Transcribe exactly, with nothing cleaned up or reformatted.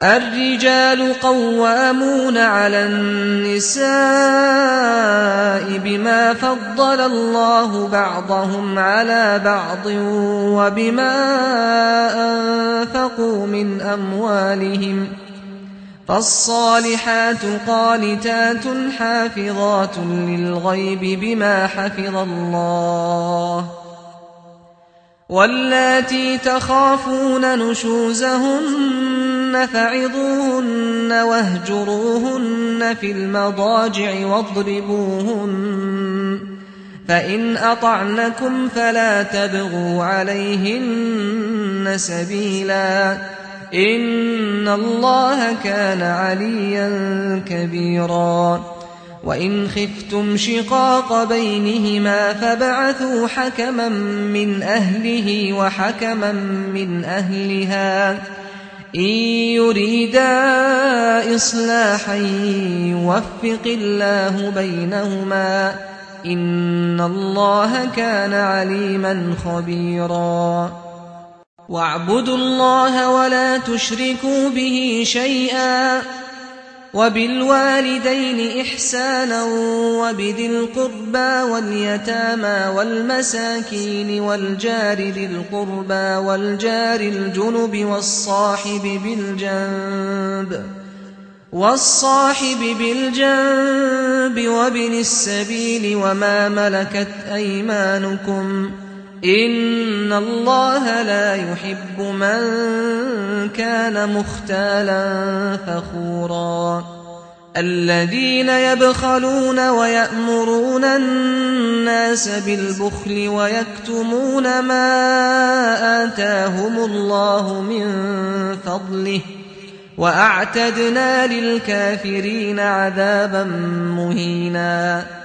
الرجال قوامون على النساء بما فضل الله بعضهم على بعض وبما أنفقوا من أموالهم، فالصالحات قانتات حافظات للغيب بما حفظ الله، واللاتي تخافون نشوزهن فعظوهن واهجروهن في المضاجع واضربوهن، فإن أطعنكم فلا تبغوا عليهن سبيلا، إن الله كان عليا كبيرا. وإن خفتم شقاق بينهما فابعثوا حكما من أهله وحكما من أهلها إن يريدا إصلاحا يوفق الله بينهما، إن الله كان عليما خبيرا. واعبدوا الله ولا تشركوا به شيئا، وبالوالدين إحسانا وبذي القربى واليتامى والمساكين والجار ذي القربى والجار الجنب والصاحب بالجنب والصاحب بالجنب وابن السبيل وما ملكت أيمانكم، إن الله لا يحب من كان مختالا فخورا. الذين يبخلون ويأمرون الناس بالبخل ويكتمون ما آتاهم الله من فضله، وأعتدنا للكافرين عذابا مهينا.